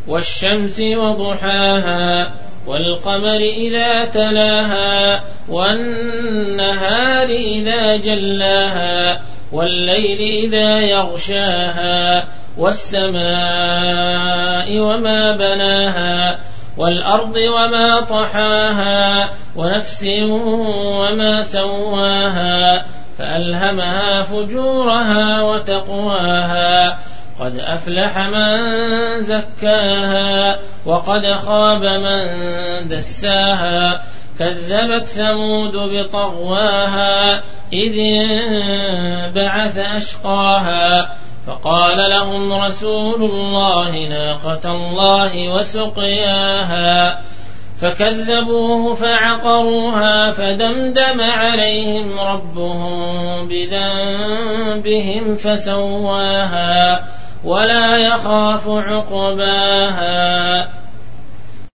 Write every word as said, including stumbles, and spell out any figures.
والشمس وضحاها والقمر إذا تلاها والنهار إذا جلاها والليل إذا يغشاها والسماء وما بناها والأرض وما طحاها ونفس وما سواها فألهمها فجورها وتقواها قد أفلح من زكاها وقد خاب من دساها كذبت ثمود بطغواها إذ انبعث أشقاها فقال لهم رسول الله ناقة الله وسقياها فكذبوه فعقروها فدمدم عليهم ربهم بذنبهم فسواها ولا يخاف عقباها